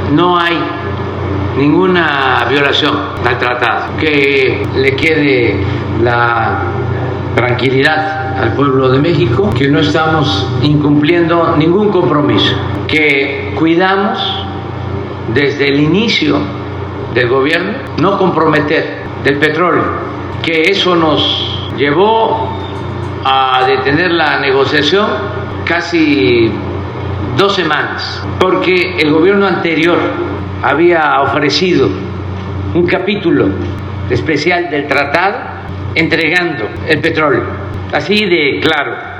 No hay ninguna violación al tratado. Que le quede la tranquilidad al pueblo de México, que no estamos incumpliendo ningún compromiso, que cuidamos desde el inicio del gobierno no comprometer el petróleo, que eso nos llevó a detener la negociación casi 2 semanas, porque el gobierno anterior había ofrecido un capítulo especial del tratado entregando el petróleo, así de claro.